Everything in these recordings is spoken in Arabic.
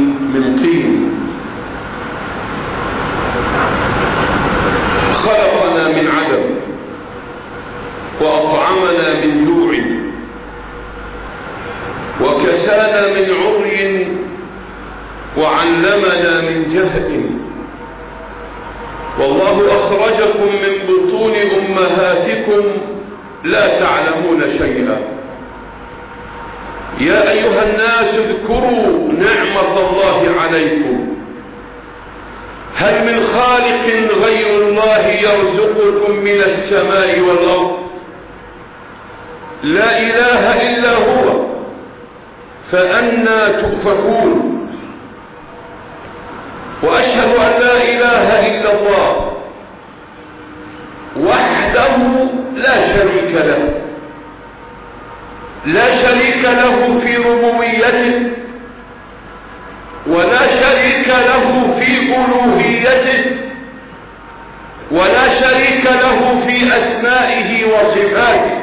من طين، خلقنا من عدم وأطعمنا من جوع وكسانا من عري وعلمنا من جهل، والله أخرجكم من بطون أمهاتكم لا تعلمون شيئا. يا أيها الناس اذكروا نعمة الله عليكم، هل من خالق غير الله يرزقكم من السماء والأرض؟ لا إله إلا هو، فأنى تؤفكون. وأشهد أن لا إله إلا الله وحده لا شريك له، لا شريك له في ربوبيته ولا شريك له في ألوهيته ولا شريك له في أسمائه وصفاته،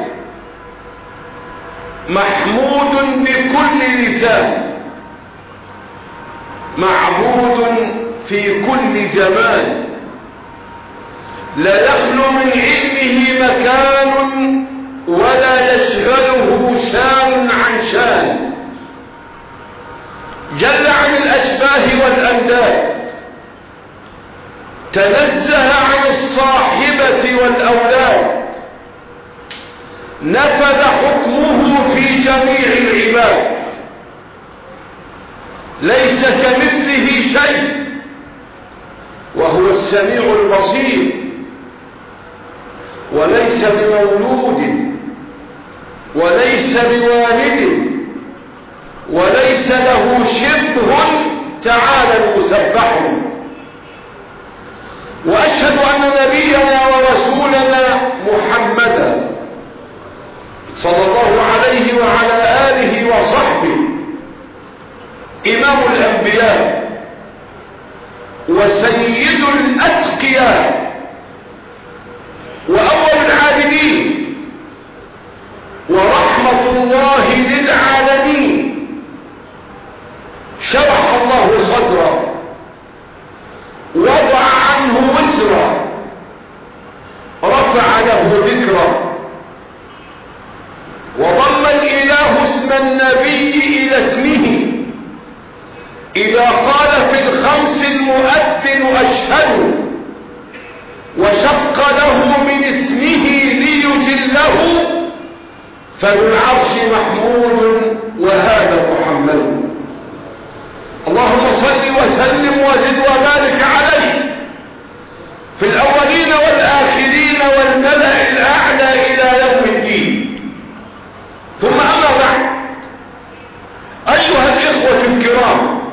محمود بكل لسان، معبود في كل زمان، لا يخلو من علمه مكان ولا يشغله شان عن شان، جل عن الأشباه والأنداد، تنزه عن الصاحبة والأولاد، نفذ حكمه في جميع العباد، ليس كمثله شيء وهو السميع البصير، وليس بمولود وليس بوالد وليس له شبه تعالى المسبح. وأشهد أن نبينا ورسولنا محمدا صلى الله عليه وعلى آله وصحبه إمام الأنبياء وسيد الأتقياء وأول العابدين ورحمة الله للعالمين، شرح الله صدره، وضع عنه وزره، رفع له ذكره، وضم الإله اسم النبي إلى اسمه إذا قال في الخمس المؤذن أشهد، وشق له من اسمه ليجله، فذو العرش محمود وهذا محمد. اللهم صل وسلم وزد وبارك عليه في الأولين والآخرين والملأ الأعلى إلى يوم الدين. ثم أما بعد، أيها الإخوة الكرام،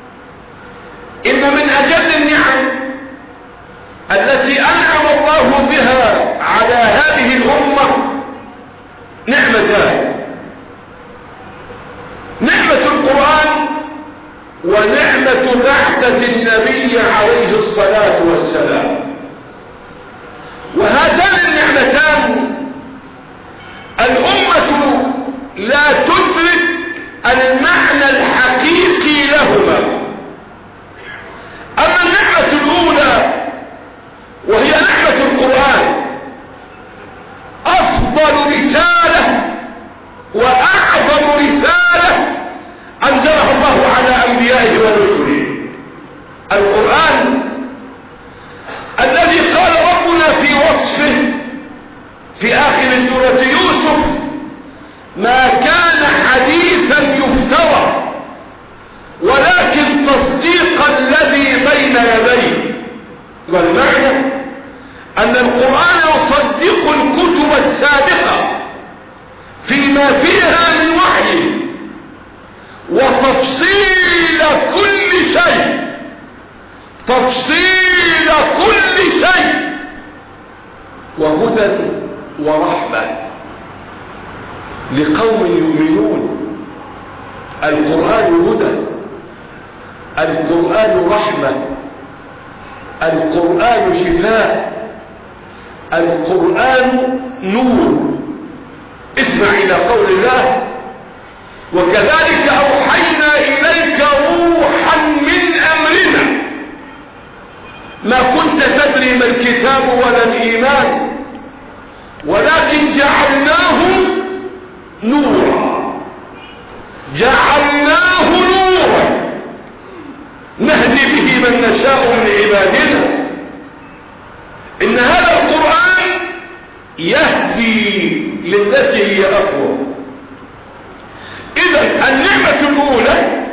إن من أجل النعم التي أنعم الله بها على هذه الأمة نعمتان: نعمة القرآن ونعمة بعثة النبي عليه الصلاة والسلام. وهاتان النعمتان الأمة لا تدرك المعنى الحقيقي لهما. أما النعمة الأولى وهي نعمة القرآن، أفضل رسالة وأعظم رسالة أنزلها الله على أنبيائه ورسله، القرآن الذي قال ربنا في وصفه في آخر سورة يوسف: ما كان حديثا يفترى ولكن تصديق الذي بين يديه. والمعنى أن القرآن يصدق الكتب السابقة فيما فيها من وحي وتفصيل كل شيء، تفصيل كل شيء، وهدى ورحمة لقوم يؤمنون. القرآن هدى، القرآن رحمة، القرآن شفاء، القرآن نور. اسمع إلى قول الله: وكذلك أوحينا إليك روحا يدري ما الكتاب ولا الإيمان، ولكن جعلناه نورا، جعلناه نورا نهدي به من نشاء من عبادنا. إن هذا القرآن يهدي للتي هي أقوى. إذا النعمة الأولى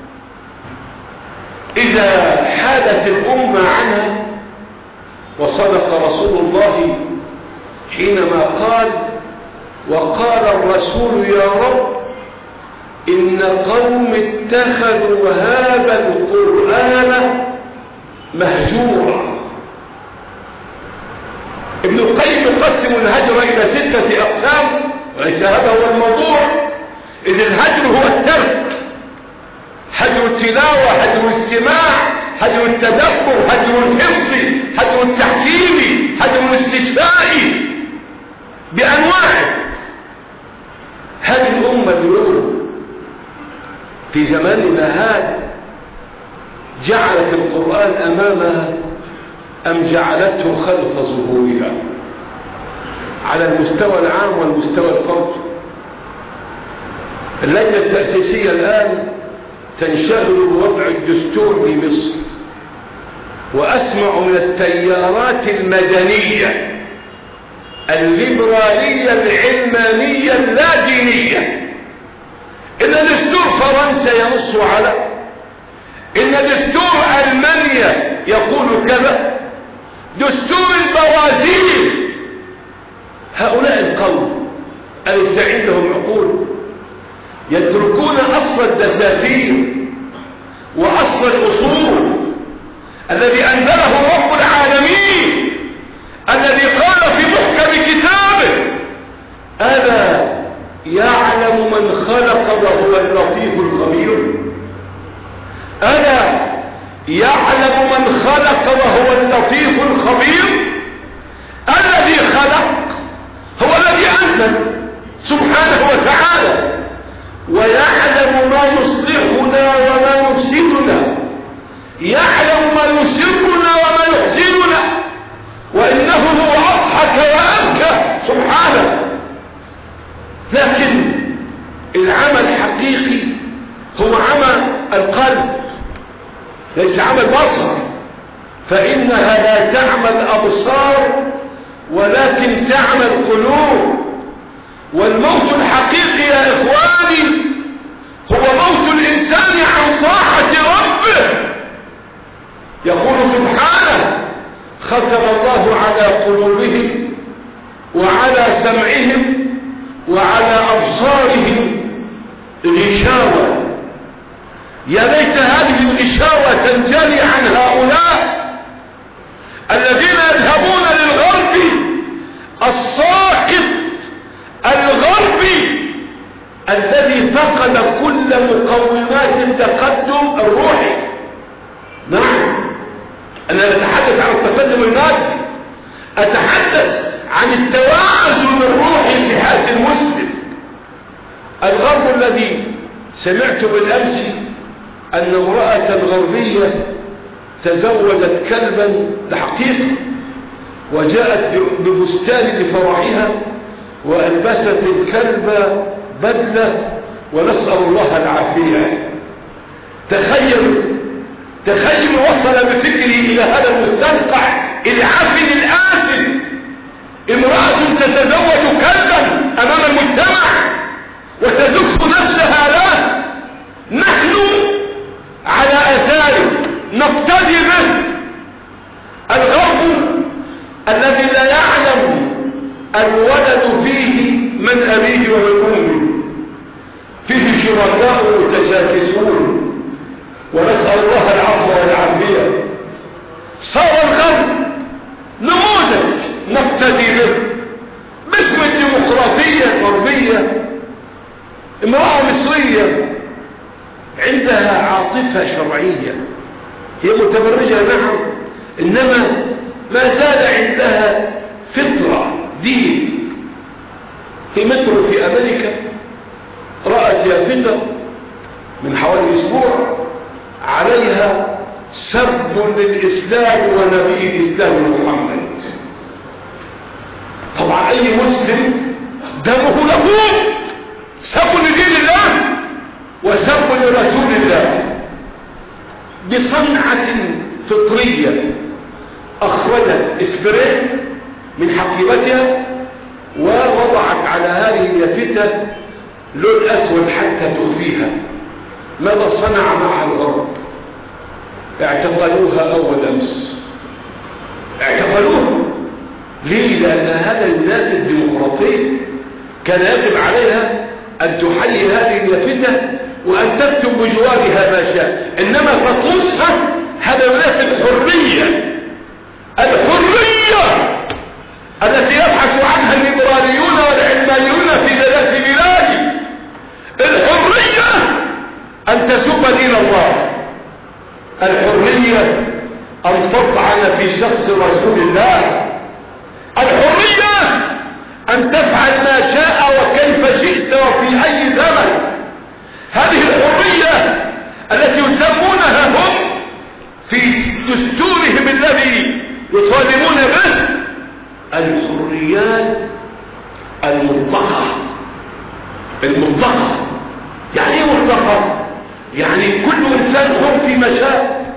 إذا حادت الأمة عنها، وصدق رسول الله حينما قال: وقال الرسول يا رب إن قوم اتخذوا هذا القرآن مهجورا. ابن القيم يقسم الهجر إلى 6 أقسام، وليس هذا هو الموضوع، إذ الهجر هو الترك: هجر التلاوة، هجر الاستماع، هجر التدبر، هجر الحفظ، هجر التحكيم، هجر الاستشفاء بأنواعه. هذه الأمة اليوم في زماننا هذا جعلت القرآن أمامها أم جعلته خلف ظهورها على المستوى العام والمستوى الفردي؟ اللجنة التأسيسية الآن تنشغل بوضع الدستور في مصر، وأسمع من التيارات المدنية الليبرالية العلمانية اللادينية إن دستور فرنسا ينص على، إن دستور ألمانيا يقول كذا، دستور البرازيل. هؤلاء القوم أليس عندهم عقول؟ يتركون أصل الدساتير وأصل الأصول الذي أنزله رب العالمين، الذي قال في محكم كتابه: ألا يعلم من خلق وهو اللطيف الخبير. ألا يعلم من خلق وهو اللطيف الخبير. الذي خلق هو الذي أنزل سبحانه وتعالى، ويعلم ما يصلحنا وما يفسدنا، يعلم ما يسرنا وما يحزننا، وإنه هو أضحك وأبكى سبحانه. لكن العمل الحقيقي هو عمل القلب، ليس عمل بصر، فإنها لا تعمل أبصار ولكن تعمل قلوب. والموت الحقيقي يا إخواني هو موت الإنسان عن طاعة ربه. يقول سبحانه: ختم الله على قلوبهم وعلى سمعهم وعلى أبصارهم غشاوة. يا ليت هذه الغشاوة تنجلي عن هؤلاء الذين يذهبون للغرب الساقط الغربي الذي فقد كل مقومات التقدم الروحي. نعم، أنا أتحدث عن التقدم المادي، أتحدث عن التوازن الروحي في حياة المسلم. الغرب الذي سمعت بالأمس أن امرأة غربية تزوجت كلبا لحقيقة، وجاءت ببستان لفرحها وألبست الكلب بدلة، ونسأل الله العافية. تخيل وصل بفكري إلى هذا المستنقع العافي الآسف، امرأة تتزوج كلبا أمام المجتمع وتزف نفسها له. نحن على أثاره نقتدي به. الغرب الذي لا يعلم الولد فيه من أبيه ومن أمه، فيه شركاء متشاكسون، ونسأل الله العفو والعافية. صار الغرب نموذج نقتدي به باسم الديمقراطية الغربية. امرأة مصرية عندها عاطفة شرعية، هي متبرجة نعم، إنما ما زال عندها فطرة دين. في مترو في أمريكا رأت يافطة من حوالي أسبوع عليها سب للإسلام ونبي الإسلام محمد. طبعا أي مسلم دمه لفوق، سب لدين الله وسب لرسول الله بصنعة فطرية. أخرجت إسبرين من حقيبتها ووضعت على هذه اللافتة لون أسود حتى تخفيها. ماذا صنع مع الغرب؟ اعتقلوها أول أمس، اعتقلوها. ليه؟ لأن هذا البلاد الديمقراطية كان يجب عليها أن تحيي هذه اللافتة وأن تكتب بجوارها ما شاء، إنما تطلسها هذا بلاد الحرية، الحرية التي يبحث عنها الليبراليون والعلمانيون في ثلاث بلاد. الحرية أن تسب دين الله، الحرية أن تطعن في شخص رسول الله، الحرية أن تفعل ما شاء وكيف شئت وفي أي زمن. هذه الحرية التي يسمونها هم في دستورهم الذي يطالبون به الحريات المطلقة. المطلقة يعني ايه مطلقة؟ يعني كل انسان حر في ما شاء.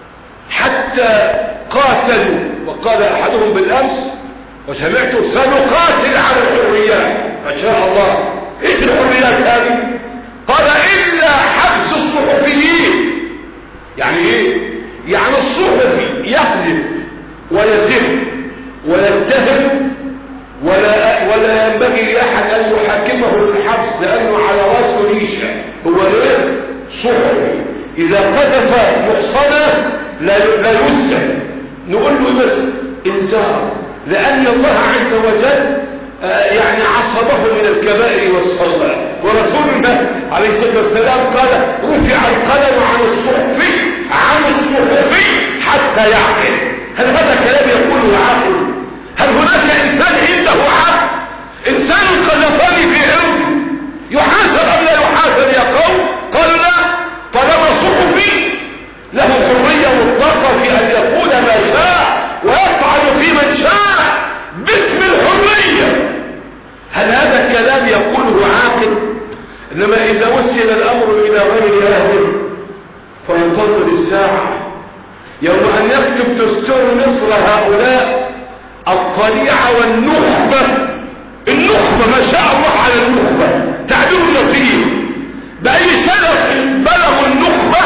حتى قاتلوا، وقال احدهم بالامس وسمعت سنقاتل على الحريات ما شاء الله. ايش الحريات هذه؟ قال الا حبس الصحفيين. يعني ايه؟ يعني الصحفي يكذب ويزف ويتهم ولا ينبغي لاحد ان يحاكمه بالحبس لانه على راسه ريشه. هو ايه؟ صحفي. اذا قذف محصنه لا يسجن، نقول له بس انذار، لان الله عز وجل يعني عصبه من الكبائر والصغائر. ورسولنا عليه الصلاه والسلام قال رفع القلم عن الصحفي حتى يعقل. هل هذا كلام يقوله عاقل؟ هل هناك انسان عنده عقل؟ انسان قذفني في عرض يحاسب ام لا يحاسب يا قوم؟ قالوا لا، طالما صحفي له حريه مطلقه في ان يقول ما شاء ويفعل في من شاء باسم الحريه. هل هذا الكلام يقوله عاقل؟ انما اذا وصل الامر الى غير اهله فينتظر الساعه يوم ان يكتب دستور مصر هؤلاء الطليعه والنخبه. النخبه ما شاء الله على النخبه، تعبير لطيف. باي شرف بلغوا النخبه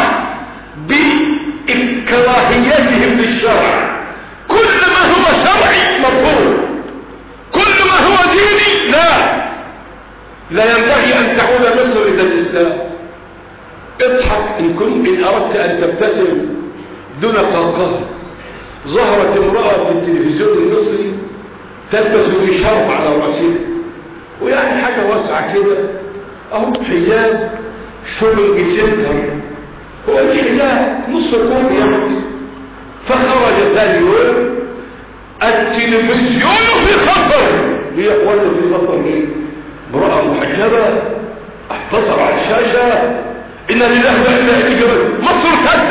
باكراهيتهم للشرع. كل ما هو شرعي مرفوض، كل ما هو ديني لا ينبغي ان تعود مصر الى الاسلام. اضحك ان اردت ان تبتسم دون قهقه. ظهرت امراه في التلفزيون المصري تلبس بشرب على راسها، ويعني حاجه واسعه كده اهو، حجاب شغل جسمها، هو مش حجاب نص كم يعني. فخرج ثاني يوم التلفزيون في خطر. ليه يا اخوانا في خطر؟ ليه؟ امرأة محجبة احتصر على الشاشة إن لله وإنا إليه راجعون. مصر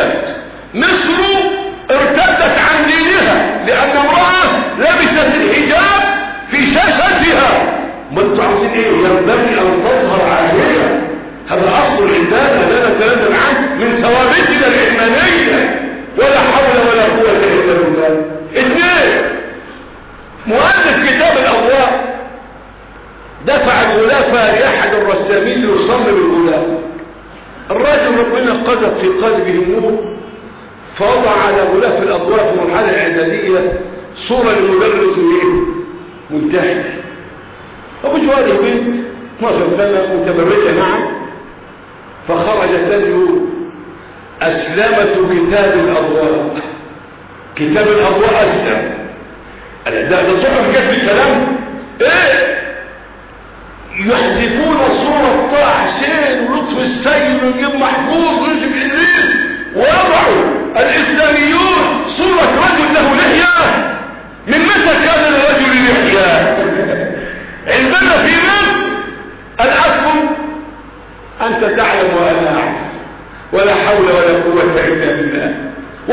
ارتدت عن دينها لأن امرأة لبست الحجاب في شاشتها. ما انتوا عاوزين ايه؟ ينبغي أن تظهر عالية. هذا أصل عندنا لا نتنازل عنه من ثوابتنا الإيمانية. ولا حول ولا قوة إلا بالله. اثنين، مؤلف كتاب الأضواء دفع الغلافة لأحد الرسامين ليصمم الغلاف. الراجل ربنا قذف في قلبه نور، فوضع على غلاف الأضواء في المرحلة الإعدادية صورة لمدرس منتحر. أبو جواري بنت 12 سنة متبرجة معه، فخرج تدعو أسلمة كتاب الأضواء. كتاب الأضواء أسلم. ده صحف جد الكلام ايه؟ يحذفون صورة طه حسين ولطف السيد ونجيب محفوظ ويوسف إدريس، ويضعوا الإسلاميون صورة رجل له لحية. من متى كان للرجل لحية؟ عندنا في مصر الأصل أنت تعلم وأنا أعلم، ولا حول ولا قوة إلا بالله.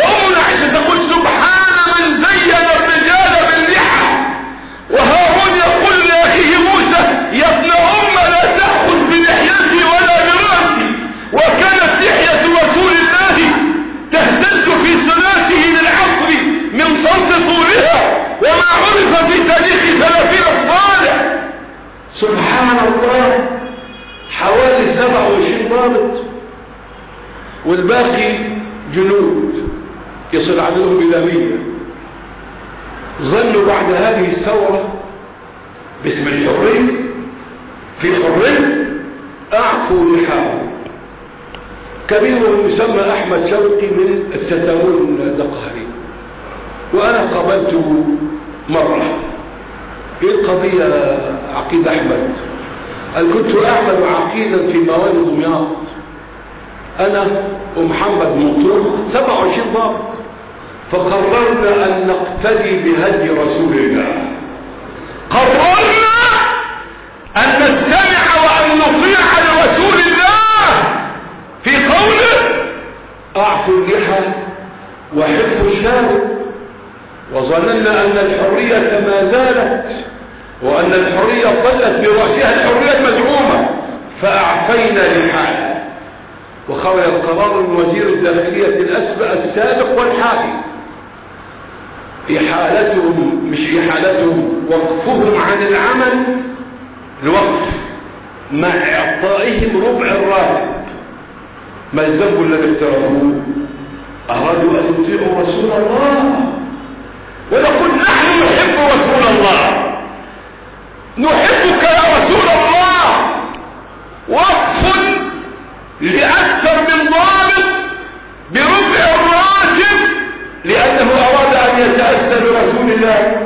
تاريخ 30 الصالح. سبحان الله، حوالي 27 ضابط والباقي جنود يصل عددهم إلى 100. ظنوا بعد هذه الثورة باسم الحرية في حرية أعفوا لحاهم. كبير يسمى أحمد شوقي من الستاون الدقهري، وأنا قابلته مرة. إيه القضية عقيد أحمد؟ قال كنت أعمل عقيدا في موانئ دمياط أنا ومحمد منطور 27 ضابط، فقررنا أن نقتدي بهدي رسول الله. قررنا أن نستمع وأن نطيع لرسول الله في قوله أعفوا اللحى وحفوا الشارب، وظننا أن الحرية ما زالت وأن الحرية ظلت برأسها الحرية المزعومة، فأعفينا لحاله. وخرج القرار من وزير الداخلية السابق والحالي إحالتهم وقفهم عن العمل الوقف مع إعطائهم ربع الراتب. ما الذنب الذي اقترفوه؟ أرادوا أن يطيعوا رسول الله، ونقول نحن نحب رسول الله، نحبك يا رسول الله. وقف لأكثر من ضابط بربع الراتب لأنه أراد أن يتأسى برسول الله.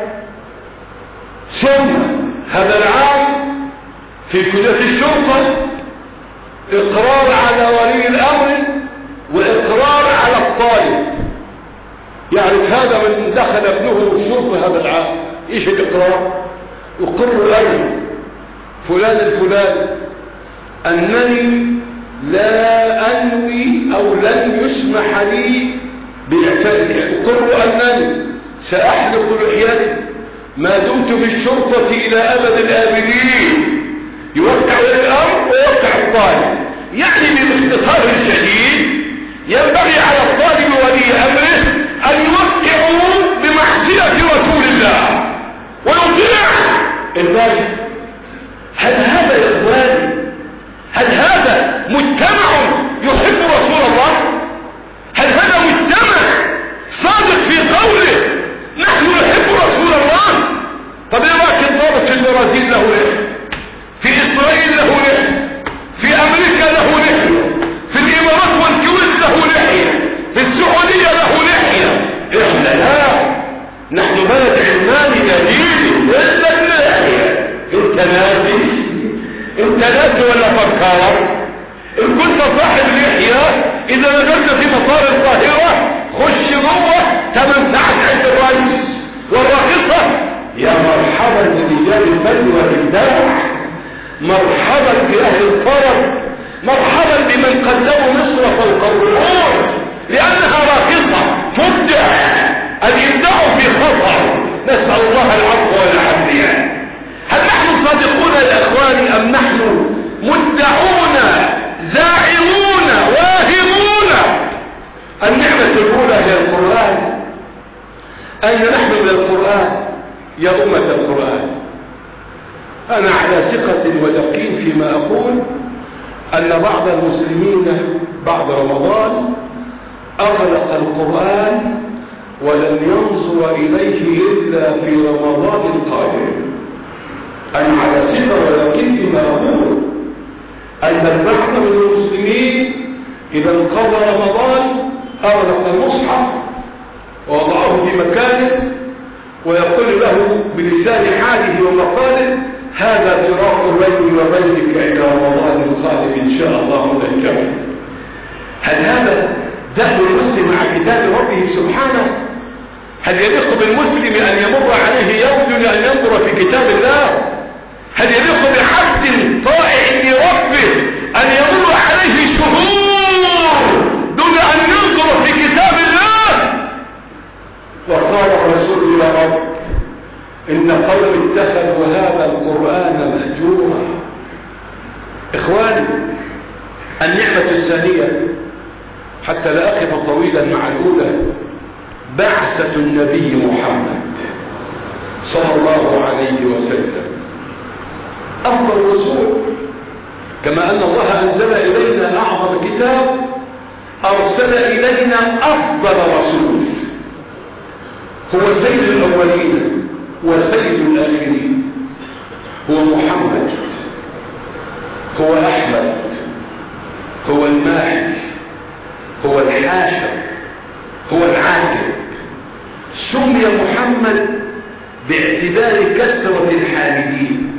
ثم هذا العام في كلية الشرطة إقرار على ولي الأمر وإقرار على الطالب. يعني هذا من دخل ابنه الشرطة هذا العام إيش الإقرار؟ يقر له فلان الفلان أنني لا أنوي أو لن يسمح لي بإعفائي، أقر أنني سأحلق لحيتي ما دمت في الشرطة إلى أبد الآبدين. يوقع الأمر ويوقع الطالب. يعني باختصار شديد ينبغي على الطالب ولي أمره أن يوقعوا بمعصية رسول الله ويطيع الواجب. هل هذا يا إخواني، هل هذا مجتمع يحب رسول الله؟ هل هذا مجتمع صادق في قوله نحن نحب رسول الله؟ طب ايه رايك الضابط في البرازيل له لحية، في اسرائيل له لحية، في امريكا له لحية، في الامارات والكويت له لحية، في السعودية له لحية؟ احنا لا، نحن بلد علماني جديد الا اللحية. انت ناسي ولا فكار؟ ان كنت صاحب لحية اذا نزلت في مطار القاهرة خش جوه 8 ساعات عند الرئيس والراقصة يا مرحبا برجال الفن والابداع، مرحبا باهل الفرج، مرحبا بمن قدموا مصر فوق الرؤوس لانها راقصة تبدع. الابداع في خطر، نسأل الله العفو والعافية. هل نحن صادقون يا اخواني ام نحن مدعون زاعمون واهمون؟ النعمة الاولى هي القرآن. اين نحن من القرآن يا أمة القرآن؟ انا على ثقة ويقين فيما اقول ان بعض المسلمين بعد رمضان اغلق القرآن ولن ينظر اليه الا في رمضان القادم. أنا على ثقة ويقين فيما أقول أن البعض من المسلمين إذا انقضى رمضان أغلق المصحف ووضعه في مكانه ويقول له بلسان حاله ومقاله هذا فراق بيني وبينك إلى رمضان القادم إن شاء الله نجتمع. هل هذا دخل المسلم مع كتاب ربه سبحانه؟ هل يليق بالمسلم أن يمر عليه يوم دون أن ينظر في كتاب الله؟ هل يليق بعبد طائع لربه أن يمر عليه شهور دون أن ينظر في كتاب الله؟ وقال الرسول يا رب إن قوم اتخذوا هذا القرآن مهجورا. إخواني، النعمة الثانية حتى لا أقف طويلا مع الأولى بعثة النبي محمد صلى الله عليه وسلم أفضل الرسول. كما أن الله أنزل إلينا أعظم كتاب، أرسل إلينا أفضل رسول، هو سيد الأولين وسيد الآخرين، هو محمد، هو أحمد، هو الماحي، هو الحاشر، هو العاقب. سمي محمد باعتبار كثرة الحامدين،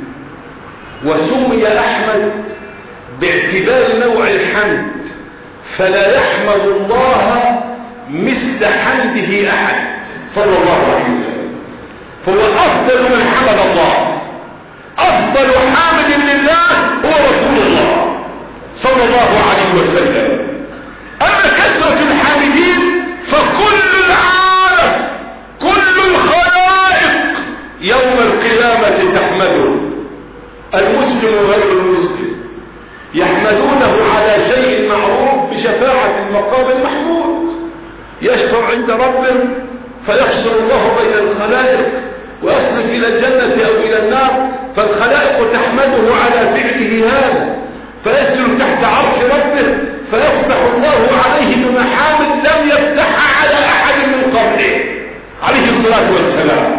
وسمي أحمد باعتبار نوع الحمد، فلا يحمد الله مثل حمده أحد صلى الله عليه وسلم. فهو أفضل من حمد الله، أفضل حامد لله هو رسول الله صلى الله عليه وسلم. أما كثرة الحامدين فكل العالم، كل الخلائق يوم القيامة تحمده، المسلم وغير المسلم يحمدونه على شيء معروف بشفاعة المقام المحمود، يشفع عند ربه فيفصل الله بين الخلائق ويصرف إلى الجنة أو إلى النار، فالخلائق تحمده على فعله هذا، فيسجد تحت عرش ربه فيفتح الله عليه بمحامد لم يفتحها على أحد من قبله عليه الصلاة والسلام.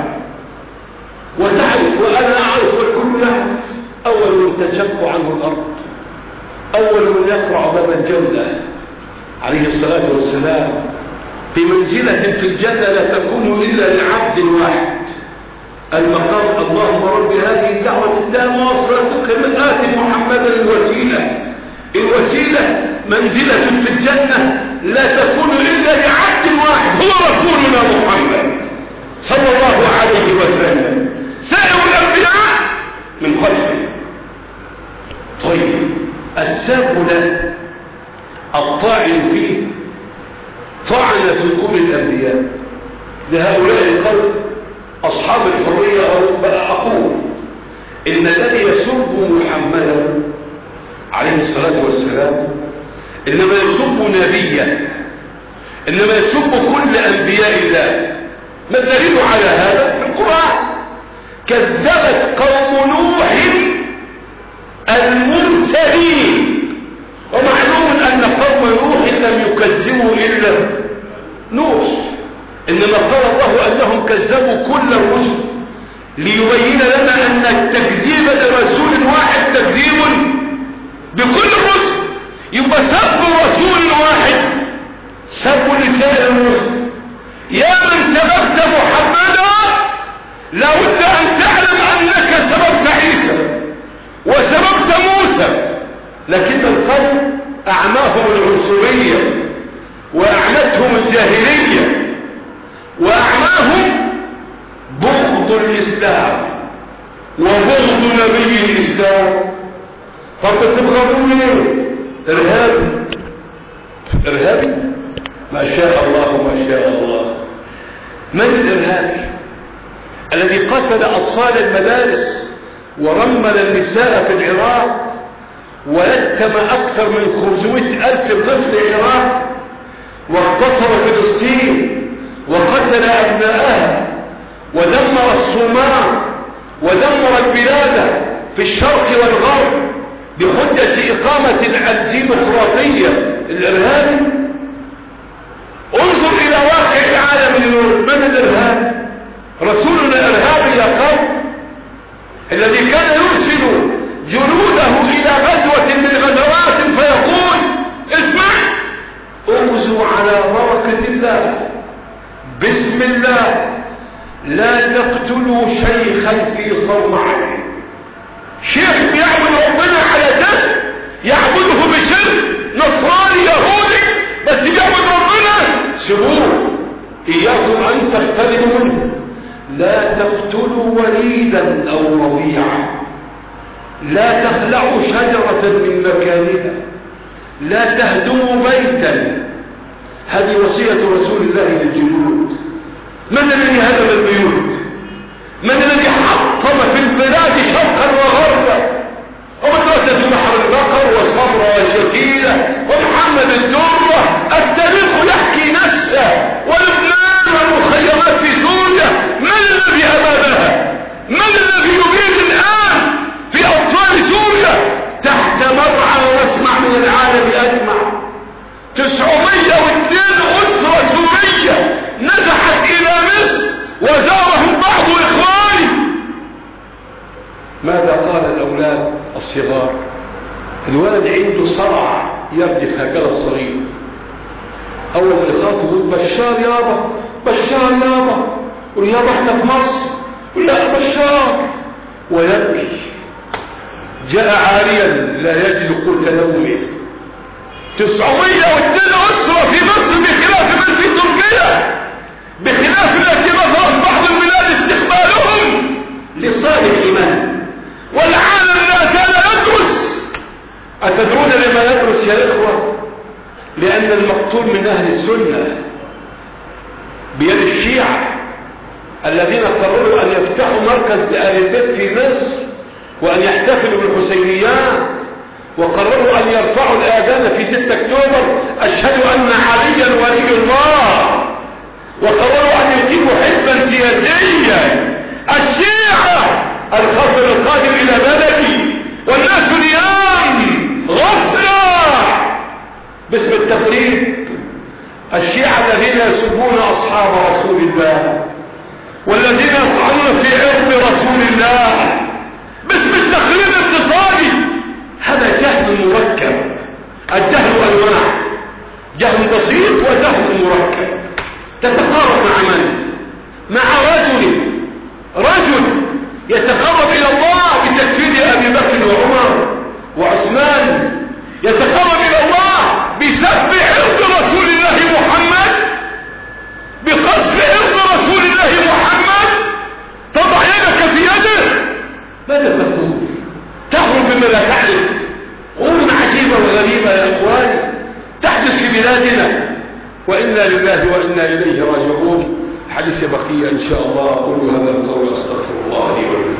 وتعرف وأنا أعرف والكل يعرف، أول من تشق عنه الأرض، أول من يقرع باب الجنة عليه الصلاة والسلام، بمنزلة في الجنة لا تكون إلا لعبد واحد، المقام اللهم رب هذه الدعوة التامة والصلاة من آت محمدا الوسيلة. الوسيلة منزلة في الجنة لا تكون إلا لعبد واحد هو رسولنا محمد صلى الله عليه وسلم، سائر الأنبياء من خلفه. طيب الساب له الطاعن فيه طعن في كل الأنبياء، لهؤلاء القوم أصحاب الحرية أقول إن الذي يسب محمدا عليه الصلاة والسلام إنما يسب نبيا، إنما يسب كل أنبياء الله. ما الدليل على هذا؟ في القرآن كذبت قوم نوح المرسلين، ومعلوم أن قوم نوح لم يكذبوا إلا نوح، إنما قال الله أنهم كذبوا كل الرسل ليبين لنا أن التكذيب لرسول واحد تكذيب بكل الرسل. يبقى سب رسول واحد سب لسائر الرسل. يا من سببت محمدا لابد أن تعلم أنك سببت عيسى وسببت موسى، لكن القوم أعماهم العنصرية وأعمتهم الجاهلية وأعماهم بغض الإسلام وبغض نبي الإسلام. طب تبغضون ايه؟ إرهابي ما شاء الله ما شاء الله. من الإرهابي الذي قتل أطفال المدارس ورمل النساء في العراق ويتم أكثر من 500,000 طفل العراق واغتصب فلسطين وقتل أبناءها ودمر الصومال ودمر البلاد في الشرق والغرب بحجة إقامة الديمقراطية؟ الإرهابي. انظر إلى واقع العالم اليوم، من الإرهاب؟ رسولنا إرهابي يا قوم، الذي كان يرسل جنوده إلى غزوة من غزوات فيقول اسمع اغزوا على بركة الله بسم الله، لا تقتلوا شيخا في صومعته. شيخ بيعبد ربنا على دم يعبده بشرك، نصراني يهودي بس بيعبد ربنا، سيبوه، إياكم أن تقتلوا منه. لا تقتلوا وليدا أو رضيعا، لا تخلعوا شجرة من مكانها، لا تهدموا بيتا. هذه وصية رسول الله للجنود. من الذي هدم البيوت؟ من الذي حطم في البلاد شرقا وغربا؟ ومدرسة بحر البقر وصبر وشتيلة ومحمد الدرة. التاريخ يحكي نفسه، ولبنان والمخيمات في سوريا من الذي أبادها؟ الصغار. الولد عنده صرع يرجف هكذا الصغير، أول ما يخاطب يقول بشار يابا، بشار يابا، يقول يابا احنا في مصر، يقول لا بشار، ويبكي. جاء عاريا لا يجد قوت نومه. 902 أسرة في مصر بخلاف من في تركيا، بخلاف التي رفضت بعض البلاد استقبالهم لصالح الإيمان، والعالم لا زال يدرس. أتدرون لما يدرس يا إخوة؟ لأن المقتول من أهل السنة بيد الشيعة الذين قرروا أن يفتحوا مركز لآل البيت في مصر وأن يحتفلوا بالحسينيات، وقرروا أن يرفعوا الآذان في 6 أكتوبر أشهد أن عليا ولي الله، وقرروا أن يقيموا حزبا سياسيا. الشيعة الخطر القادم إلى بلدي والناس اليوم غفلة باسم التقليد. الشيعة الذين يسبون أصحاب رسول الله والذين يطعنون في عرض رسول الله باسم التقليد الاقتصادي، هذا جهل مركب. الجهل أنواع، جهل بسيط وجهل مركب. تتقارب مع من؟ مع رجل يتقرب إلى الله بتكفير أبي بكر وعمر وعثمان، يتقرب إلى الله بسب عرض رسول الله محمد، بقذف عرض رسول الله محمد. تضع يدك في يده، ماذا تقول؟ تهرب بما لا تعرف. أمور عجيبة وغريبة يا إخواني تحدث في بلادنا، وإنا لله وإنا إليه راجعون. حديث بقية إن شاء الله. أقول هذا القول أستغفر الله لي ولكم.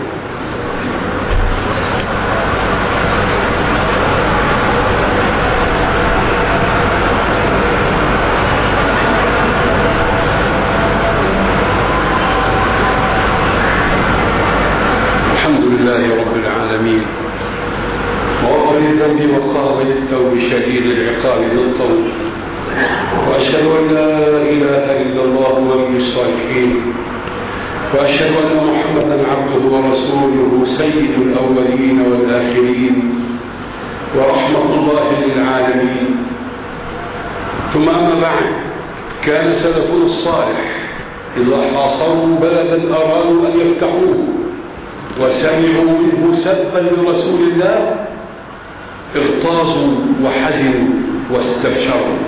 الحمد لله رب العالمين، وغفر الذنب وقابل التوب شديد العقاب ذي الطول، وأشهد أن لا إله إلا الله ولي الصالحين، وأشهد أن محمدا عبده ورسوله سيد الأولين والآخرين ورحمة الله للعالمين. ثم أما بعد، كان سلفنا الصالح إذا حاصروا بلدا أرادوا أن يفتحوه وسمعوا منه سبا لرسول الله اغتاظوا وحزنوا واستبشروا.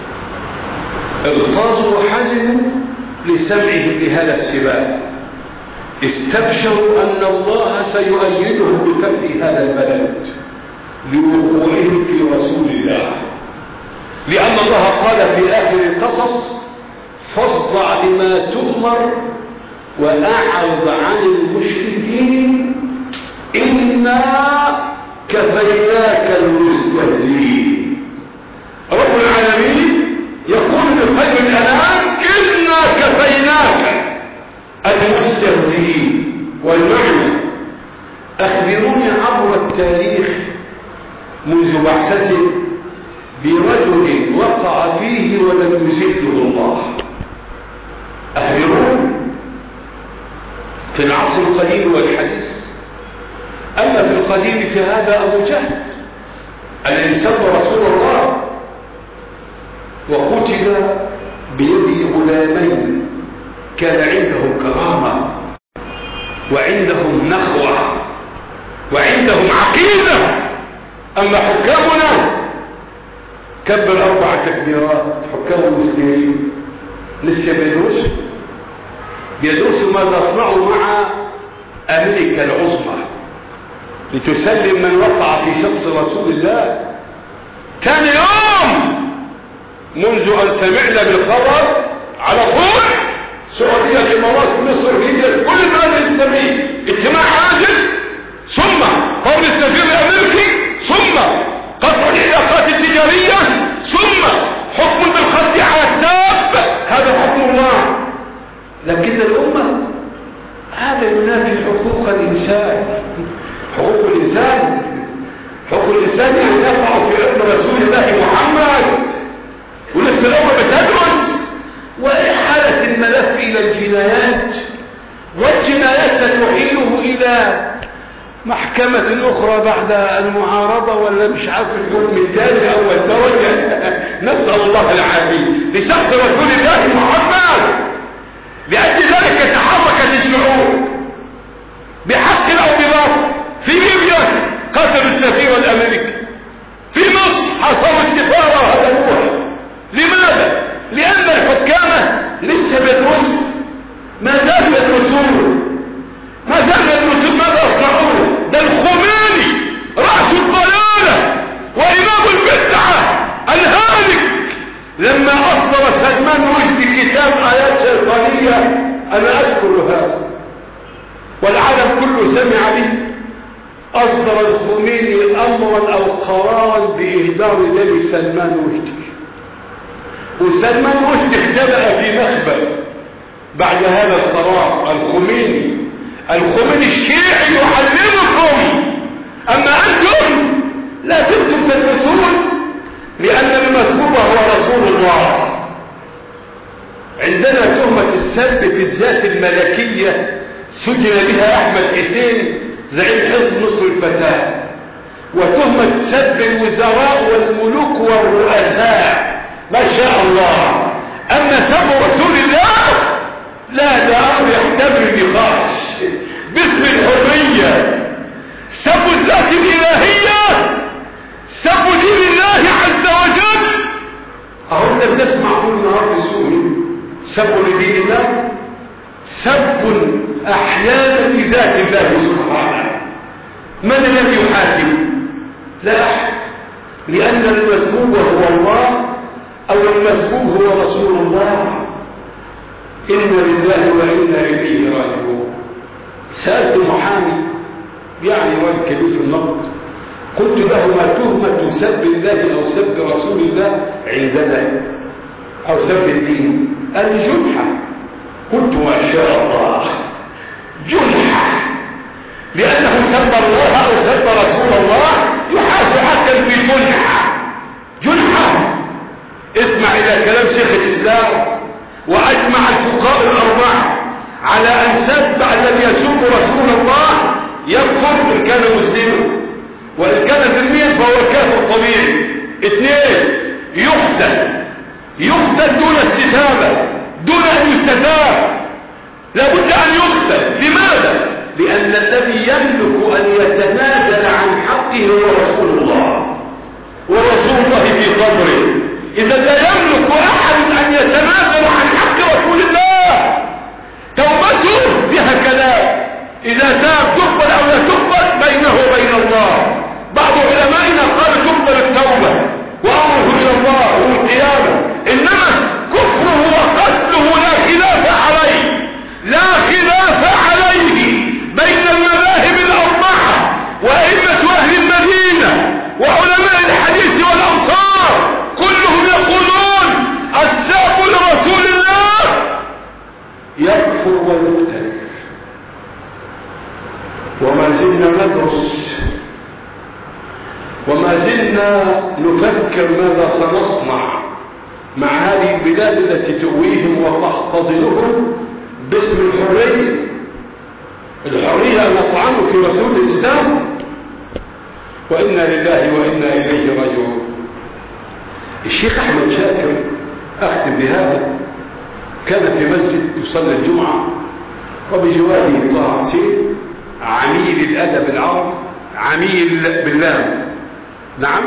اغتاظوا وحزنوا لسمعهم بهذا السباب، استبشروا أن الله سيؤيدهم بفتح هذا البلد لوقوعهم في رسول الله، لأن الله قال في آخر القصص فاصدع بما تؤمر وأعرض عن المشركين إنا كفيناك المستهزئين. رب العالمين يقول لخير الأنام إنا كفيناك المستهزئين. والمعنى أخبروني عبر التاريخ منذ بعثته برجل وقع فيه ولم يزده الله. أخبروني في العصر القديم والحديث. أما في القديم في هذا أبو جهل الذي سب رسول الله وقتل بيد غلامين كان عندهم كرامة وعندهم نخوة وعندهم عقيدة. أما حكامنا كبر 4 تكبيرات. حكام المسلمين لسه بيدرسوا ما تصنعوا مع أمريكا العظمى لتسلم من وقع في شخص رسول الله. ثاني يوم منذ أن سمعنا بالخبر على طول سعودية الإمارات مصر هي كل البلاد الإسلامية اجتماع عاجل، ثم قول السفير الأمريكي، ثم قطع العلاقات التجارية، ثم حكم بالقتل على الساب. هذا حكم الله. لكن الأمة هذا ينافي حقوق الإنسان. حقوق الإنسان يعني يقع في عرض رسول الله محمد، ولسه الأمة بتدرس. وإحالة الملف إلى الجنايات، والجنايات تحيله إلى محكمة أخرى بعد المعارضة ولا مش عارف الحكم الثاني أو الدرجة. نسأل الله العافية لسخط رسول الله محمد. لأجل ذلك تحركت الشعوب بحق أو بباطل. في ليبيا قتلوا السفير الأمريكي، في مصر حصلوا السفارة وهدموها. لماذا؟ لأن الحكام لسه بيدرسوا، ما زالوا يدرسون، ماذا يصنعون؟ ده الخميني رأس الضلالة وإمام البدعة الهالك لما أصدر سلمان رشدي كتاب آيات شيطانية، أنا أذكر هذا والعالم كله سمع به، أصدر الخميني أمرا أو قرارا بإهدار دم سلمان رشدي، وسلمان رشدي اختبأ في مخبأ بعد هذا القرار. الخميني الشيعي يعلمكم، أما أنتم لا زلتم تدرسون، لأن المسبوب هو رسول الله. عندنا تهمة السب في الذات الملكية سجن بها أحمد حسين زعيم حزب نصر الفتاة، وتهمة سب الوزراء والملوك والرؤساء ما شاء الله. أما سب رسول الله لا، ده أمر يحتمل النقاش. باسم الحرية سب الذات الإلهية، سب دين الله عز وجل. أهو بنسمع كل نهار في السوري سب لدين الله، سب أحيانا لذات الله سبحانه. من الذي يحاكم؟ لا أحد، لأن المسبوب هو الله أو المسبوب هو رسول الله. إنا لله وإنا إليه راجعون. سألت محامي يعني رجل كبير في النقد، قلت له ما تهمة سب الله أو سب رسول الله عندنا أو سب الدين؟ قال لي جنحة. قلت ما شاء الله، جنحة، لأنه سب الله أو سب رسول الله يحاس حتى بجنحة. اسمع إلى كلام شيخ الإسلام، وأجمع الفقهاء الأربعة على أن سب الذي يسب رسول الله يكفر إن كان مسلما، وإن كان ذميا فهو كافر طبيعي. 2، يقتل دون استتابة، دون أن يستتاب، لابد أن يقتل. لماذا؟ لأن الذي يملك أن يتنازل عن حقه هو رسول الله، ورسول الله في قبره. إذا لا يملك أحد أن يتنازل عن حق رسول الله. توبته فيها كلام، إذا تاب تقبل أو لا تقبل بينه وبين الله. بعض علمائنا قال تقبل التوبة وأمره إلى الله يوم القيامة، إنما كفره وقتله لا خلاف عليه بين المذاهب الأربعة وأئمة أهل المدينة وعلماء الحديث والأمصار، كلهم يقولون الساب لرسول الله يكفر ويقتل. وما زلنا ندرس وما زلنا نفكر ماذا سنصنع مع هذه البلاد التي تؤويهم وتحتضنهم باسم الحرية نطعن في رسول الإسلام. وإنا لله وإنا إليه راجعون. الشيخ أحمد شاكر، أختم بهذا، كان في مسجد يصلي الجمعة وبجواره طه حسين عميل الأدب العربي، عميل باللام، نعم،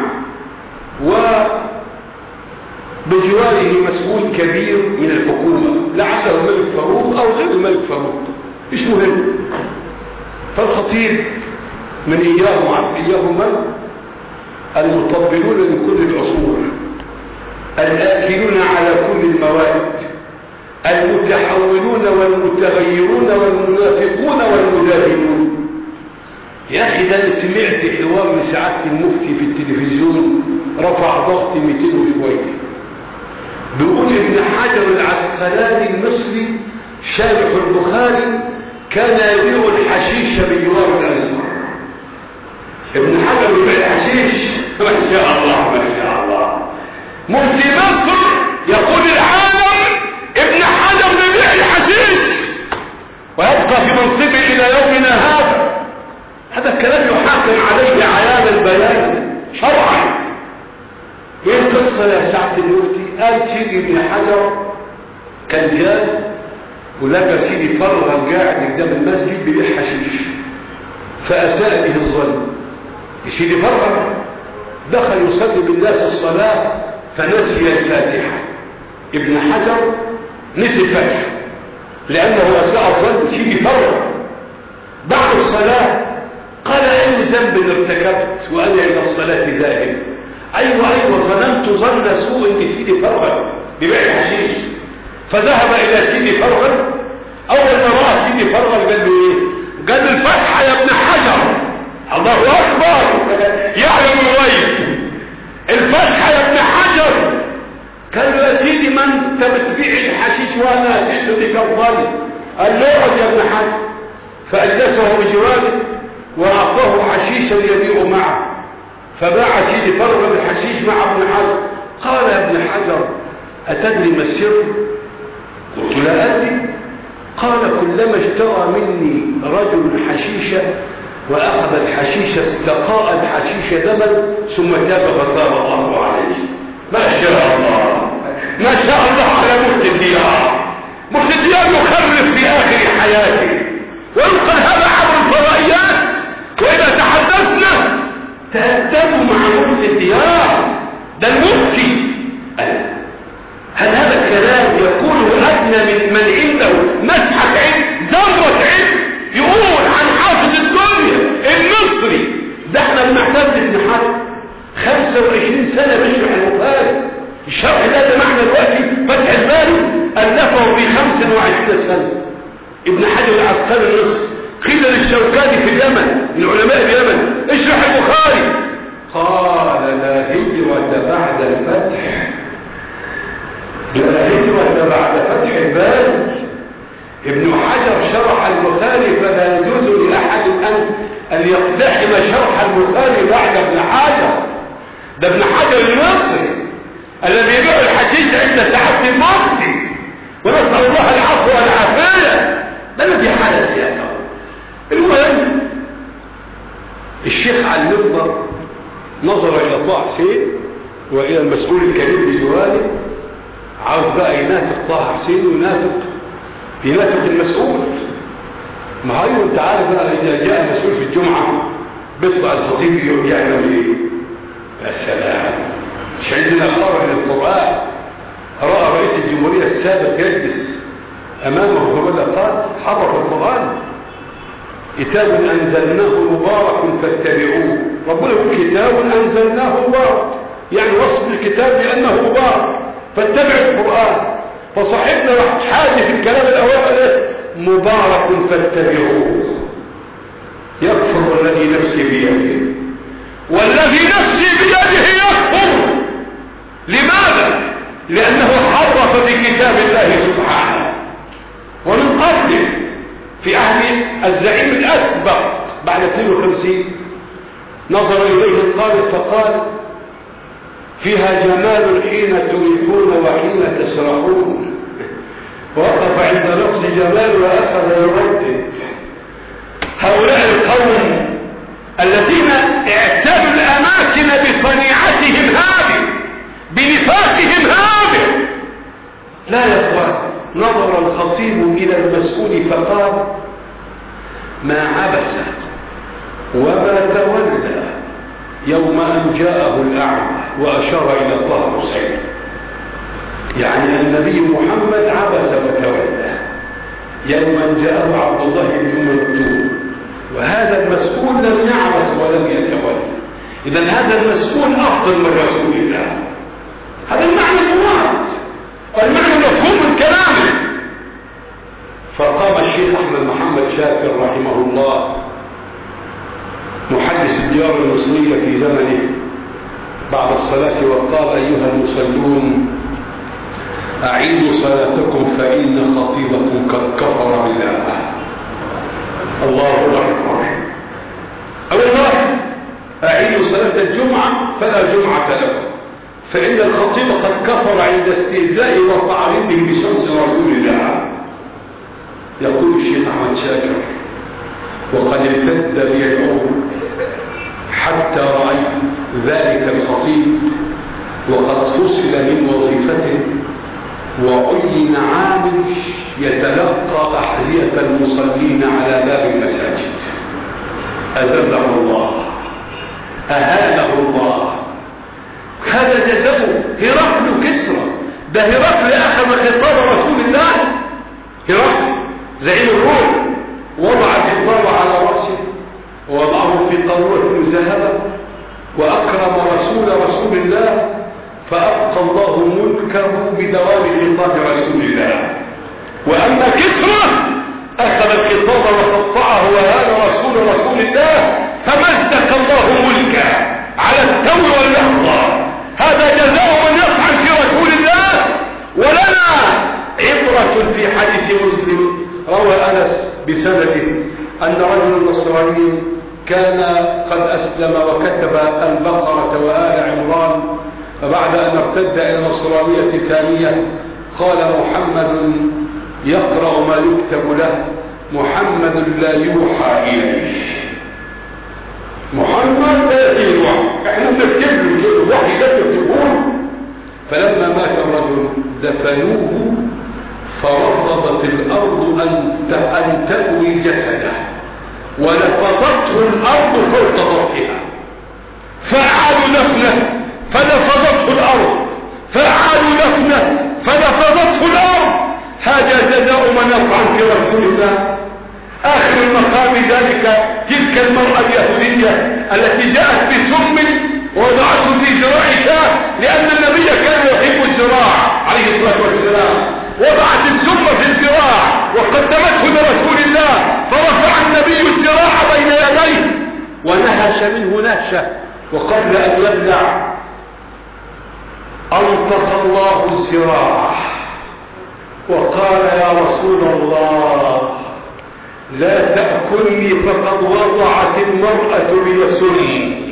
وبجواره مسؤول كبير من الحكومة، لعله الملك فاروق أو غير الملك فاروق، مش مهم. فالخطيب من إياهم المطبلون لكل العصور، الآكلون على كل المواد، المتحولون والمتغيرون والمنافقون والمداهنون. يا أخي ده أنا سمعت حوار لسعادة المفتي في التلفزيون رفع ضغطي 200 وشوية، بيقول ابن حجر العسقلاني المصري شارح البخاري كان يبيع الحشيش بجوار الأزهر. ابن حجر يبيع الحشيش، ما شاء الله ما شاء الله. مفتي مصر يقول العالم ابن حجر يبيع الحشيش ويبقى في منصبه إلى يومنا هذا. هذا الكلام كان جاء ولقى سيدي فرغ قاعد قدام المسجد بيبيع حشيش، فأساء به الظن. سيدي فرغ دخل يصلي بالناس الصلاة فنسي الفاتحة. ابن حجر نسي الفاتحة لأنه أساء الظن سيدي فرغ. بعد الصلاة قال أي ذنب ارتكبت وأنا إلى الصلاة ذاهب؟ أيوة ظننت ظن سوء بسيدي فرغ ببيع الحشيش. فذهب إلى سيدي فرغ. أول ما رأى سيدي فرغ قال له إيه؟ قال الفتحة يا ابن حجر. الله أكبر، يعلم الغيب. الفتحة يا ابن حجر. قال له يا سيدي ما أنت بتبيع الحشيش وأنا سيدي بك الظن. قال له اقعد يا ابن حجر. فأجلسه بجواره وأعطاه حشيشا يبيع معه، فباع سيدي فرغ الحشيش مع ابن حجر. قال يا ابن حجر أتدري ما السر؟ قلت لا أدري. قال كلما اشترى مني رجل حشيشة وأخذ الحشيش استقاء الحشيش دما ثم تاب فتاب الله عليه. ما شاء الله، ما شاء الله على مفتي الديار. مفتي الديار يخرف في آخر حياته وينقل هذا عبر الفضائيات. وإذا تحدثنا تأدبوا مع مفتي الديار، ده المفتي. هل هذا الكلام يقوله أدنى من عنده مسحة علم، ذرة علم، يقول عن حافظ الدنيا المصري؟ ده احنا بنعتز ابن حجر 25 سنة بيشرح البخاري. الشرح ده معنى دلوقتي فتح الباري ألفه ب 25 سنة. ابن حجر العسقلاني المصري قيل للشوكاني في اليمن من علماء اليمن اشرح البخاري، قال لا هجرة بعد الفتح، لا هجرة بعد فتح الباري. ابن حجر شرح البخاري فلا يجوز لأحد أن يقتحم شرح البخاري بعد ابن حجر. ده ابن حجر المصري الذي يبيع الحشيش عند تعبد المفتي، ونسأل الله العفو والعافية. بل دي حالة سيادة. المهم الشيخ على المنبر نظر إلى طه حسين وإلى المسؤول الكبير بجواره، عاوز بقى ينافق طه حسين وينافق المسؤول. ما هو انت عارف بقى اذا جاء المسؤول في الجمعه بيطلع الخطيب يعمل ايه؟ يا سلام، مش عندنا قارئ للقران. راى رئيس الجمهوريه السابق يجلس امامه فماذا قال؟ حرف القران. كتاب انزلناه مبارك فاتبعوه. ربنا يقول كتاب انزلناه مبارك، يعني وصف الكتاب بانه مبارك فاتبع القرآن. فصاحبنا راح حاذف الكلام الأول مبارك فاتبعوه. يكفر الذي نفسي بيده، والذي نفسي بيده يكفر. لماذا؟ لأنه حرف بكتاب الله سبحانه. ومن قبله في عهد الزعيم الأسبق بعد 52 نظر إليه الطالب فقال فيها جمال حين تريحون وحين تسرحون. وقف عند لفظ جمال وأخذ يردد. هؤلاء القوم الذين اعتادوا الأماكن بصنيعتهم هذه بنفاقهم هذا. لا يا اخوان، نظر الخطيب إلى المسؤول فقال ما عبس وما تولى يوم أن جاءه الأعمى، وأشار إلى طه حسين. يعني النبي محمد عبس وتولى يوم أن جاءه عبد الله بن مكتوم، وهذا المسؤول لم يعبس ولم يتولى. إذن هذا المسؤول أفضل من رسول الله. هذا المعنى المراد، المعنى مفهوم من كلامه. فقام الشيخ أحمد محمد شاكر رحمه الله محدث الديار المصرية في زمنه بعد الصلاة وقال أيها المصلون أعيدوا صلاتكم فإن خطيبكم قد كفر بالله. الله أكبر. أول واحد أعيدوا صلاة الجمعة فلا جمعة لكم، فإن الخطيب قد كفر عند استهزائه وتعريضه بشمس رسول الله. يقول الشيخ أحمد شاكر وقد امتد بي العمر حتى رأيت ذلك الخطيب وقد فصل من وظيفته وعين عامل يتلقى أحذية المصلين على باب المساجد. أذله الله، أهانه الله. هذا جزاؤه. هرقل كسرى، ده هرقل أخذ خطاب رسول الله. هرقل زعيم الروم وضع الخطاب على رأسه ووضعه في قارورة ذهب وأكرم رسول الله، فأبقى الله ملكه بدوام خطاب رسول الله. وأما كسرى أخذ الخطاب وقطعه وهذا رسول الله، فمزق الله ملكه على التو واللحظة. هذا جزاء من يطعن في رسول الله. ولنا عبرة في حديث مسلم روى أنس بسنده أن رجل نصراني كان قد أسلم وكتب البقرة وآل عمران، فبعد أن ارتد إلى النصرانية ثانية قال محمد يقرأ ما يكتب له، محمد لا يوحى إليه. محمد لا يوحى، احنا بنكتب له الوحي ده تكتبوه. فلما مات الرجل دفنوه فرفضت الأرض أن تأوي جسده ولفظته الأرض فوق سطحها، فأعادوا دفنه فلفظته الأرض، فأعادوا دفنه فلفظته الأرض. هذا جزاء من يطعن في رسول الله. آخر المقام ذلك تلك المرأة اليهودية التي جاءت بسم ووضعته في ذراع شاه، لأن النبي كان يحب الزراع عليه الصلاة والسلام. وضعت السم في الزراع وقدمته لرسول الله، فرفع النبي الزراع بين يديه ونهش منه نهشة، وقبل أن يبلع أنطق الله الزراع وقال يا رسول الله لا تأكلني فقد وضعت المرأة بيسري.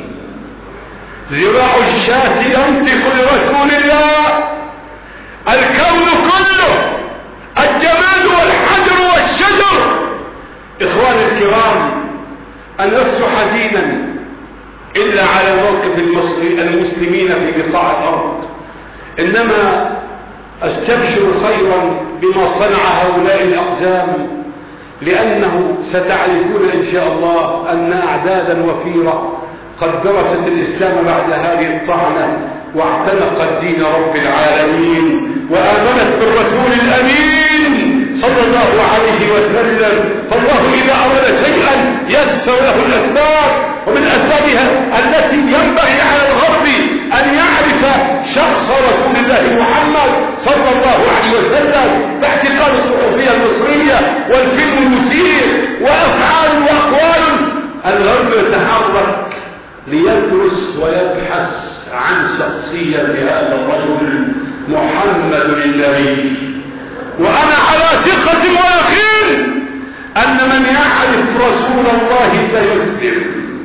زراع الشاة ينطق لرسول الله. الكون كله، الجمال والحجر والشجر. إخواني الكرام، أن لست حزينا إلا على موقف المسلمين في بقاع الأرض، إنما أستبشر خيرا بما صنع هؤلاء الأقزام، لأنه ستعرفون إن شاء الله أن أعدادا وفيرة قد درست الإسلام بعد هذه الطعنة واعتنقت دين رب العالمين وآمنت بالرسول الأمين صلى الله عليه وسلم. فالله إذا أراد شيئا يسر له الأسباب، ومن أسبابها التي ينبغي على الغرب أن يعرف شخص رسول الله محمد صلى الله عليه وسلم باعتقاد الصحفية المصرية والفيلم المثير وأفعال وأقوال. الغرب يتحرك ليدرس ويبحث عن شخصية هذا الرجل محمد النبي. وأنا على ثقة ويقين أن من يعرف رسول الله سيسلم.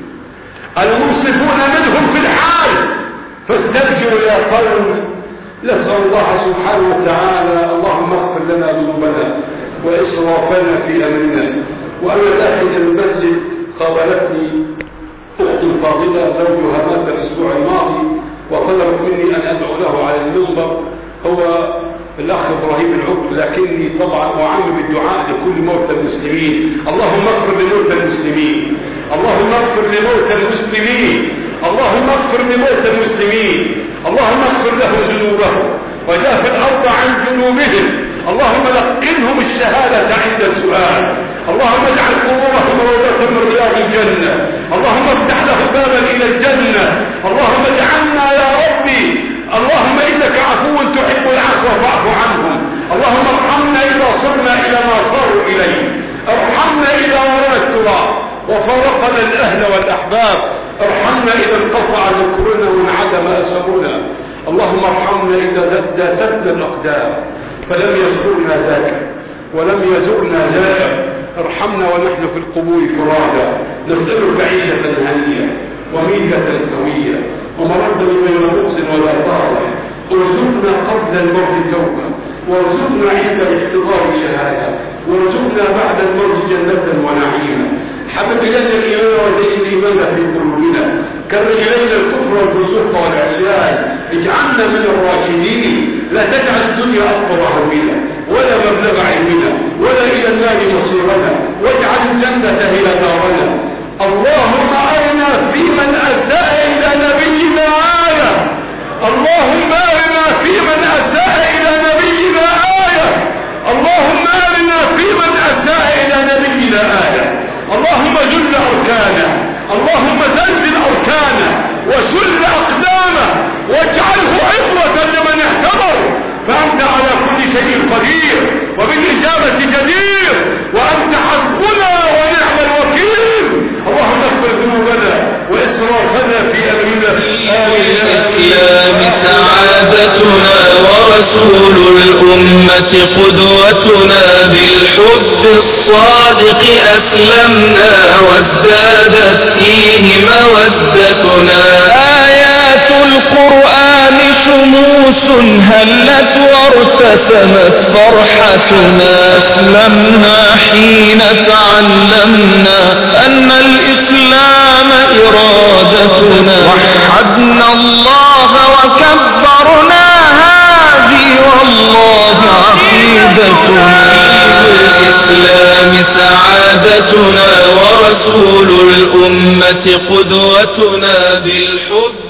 المنصفون منهم في الحال فاسترجعوا يا قوم. نسأل الله سبحانه وتعالى اللهم اغفر لنا ذنوبنا وإسرافنا في أمرنا. وأنا داخل المسجد قابلتني أخت الفاضلة زوجها مات الأسبوع الماضي وطلبت مني أن أدعو له على المنبر، هو الأخ إبراهيم العبد، لكني طبعا أعاني بالدعاء لكل موتى المسلمين. اللهم اغفر لموتى المسلمين، اللهم اغفر لموتى المسلمين، اللهم اغفر لموتى المسلمين، اللهم اغفر لهم ذنوبهم وجاف الأرض عن ذنوبهم. اللهم لقنهم الشهادة عند السؤال. اللهم اجعل قبورهم روضة من رياض الجنة. اللهم افتح لهم بابا إلى الجنة. اللهم اجعلنا يا ربي، اللهم إنك عفو تحب العفو فاعف عنهم. اللهم ارحمنا إذا صرنا إلى ما صاروا إليه، ارحمنا إذا ورنا التراب وفارقنا الأهل والأحباب، ارحمنا إذا انقطع ذكرنا وانعدم أسرنا. اللهم ارحمنا إذا داستنا الأقدام فلم يذكرنا ذاك ولم يزرنا ذاك. ارحمنا ونحن في القبور فرادا، نسألك عيشة هنية وميتة سوية ومردا غير مخز ولا طاغة. ارزقنا قبل الموت توبة، وارزقنا عند الاحتضار شهادة، وارزقنا بعد الموت جنة ونعيما. حبب إلينا الإيمان وزين الإيمان في قلوبنا، كر إلينا الكفر والفسوق والعصيان، اجعلنا من الراشدين، لا تجعل الدنيا أكبر همنا ولا مبلغ علمنا ولا إلى النار مصيرنا، واجعل الجنة هي دارنا. اللهم أرنا في من أساء إلى نبينا آية، اللهم أرنا في من أساء إلى نبينا آية، اللهم أرنا في من أساء إلى نبينا آية. اللهم جل أركانه، اللهم زلزل أركانه وشل أقدامه واجعله عبرة لمن احتضر، فأنت على كل شيء قدير وبالإجابة جدير، وأنت حسبنا ونعم الوكيل. اللهم اغفر ذنوبنا وإسرافنا في أمرنا. الإسلام سعادتنا ورسول الأمة قدوتنا، بالحب الصادق أسلمنا وازدادت فيه مودتنا. آيات القرآن شموس هلت وارتسمت فرحتنا، أسلمنا حين تعلمنا أن الإسلام إرادتنا، وحدنا الله وكبرنا هذه والله عقيدتنا. الإسلام سعادتنا ورسول الأمة قدوتنا، بالحب